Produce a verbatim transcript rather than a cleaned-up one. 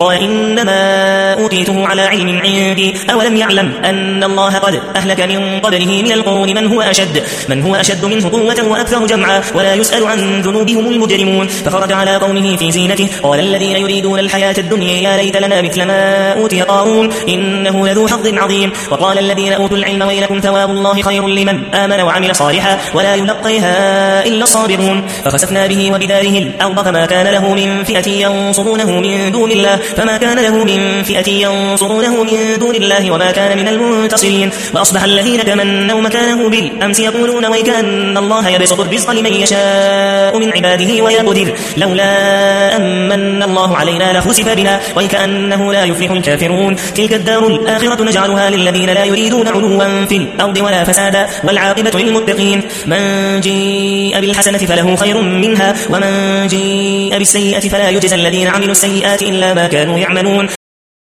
قال إنما أوتيته على علم عندي أولم يعلم أن الله قد أهلك من قبله من القرون من هو أشد من هو أشد منه قوة وأكثر جمعا ولا يسأل عن ذنوبهم المجرمون فخرج على قومه في زينته قال الذين يريدون الحياة الدنيا يا ليت لنا مثل ما أوتي قارون إنه لذو حظ عظيم وقال الذين أوتوا العلم ويلكم ثواب الله خير لمن آمن وعمل صالحا ولا يلقيها إلا الصابرون فخسفنا به وبداره الأرض فما كان له من فئة ينصرونه من دون الله فما كان له من فئة ينصرونه من دون الله وما كان من المنتصرين وأصبح الذين تمنوا مكانه بالأمس يقولون ويكأن الله يبسط الرزق لمن يشاء من عباده ويقدر لولا أمن الله علينا لخسف بنا ويكأنه لا يفلح الكافرون تلك الدار الآخرة نجعلها للذين لا يريدون علوا في الأرض ولا فسادا والعاقبة للمتقين من جيء بالحسنة فله خير منها ومن جيء بالسيئة فلا يجزى الذين عملوا السيئات إلا ما كانوا يعملون